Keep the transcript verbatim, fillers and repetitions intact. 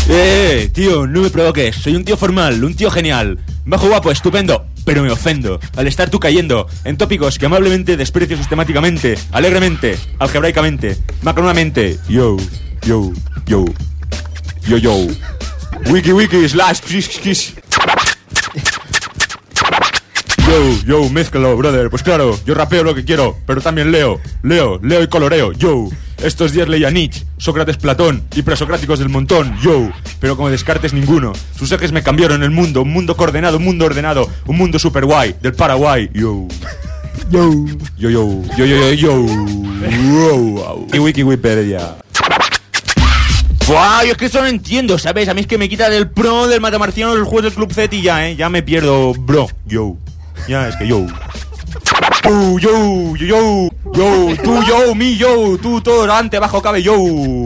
Eh, tío, no me provoques. Soy un tío formal, un tío genial. Bajo guapo, estupendo. Pero me ofendo al estar tú cayendo en tópicos que amablemente desprecio sistemáticamente, alegremente, algebraicamente, macronamente. Yo, yo, yo, yo, yo. Wiki, wiki, slash, kiss, kiss. Yo, yo, mézclalo, brother. Pues claro, yo rapeo lo que quiero, pero también leo, leo, leo y coloreo. Yo, estos días leía Nietzsche, Sócrates, Platón y presocráticos del montón. Yo, pero como Descartes ninguno. Sus ejes me cambiaron el mundo, un mundo coordenado, un mundo ordenado, un mundo super guay, del Paraguay. Yo, yo, yo, yo, yo, yo, yo, yo. Wow. Y wiki, Wikipedia. Buah, yo es que eso no entiendo, ¿sabes? A mí es que me quita del pro, del matamarciano, del juego del Club Z y ya, ¿eh? Ya me pierdo, bro. Yo. Ya, es que yo. Yo, yo, yo, yo. Yo, tú, yo, mi, yo. Tú, todo delante, abajo, cabe, yo.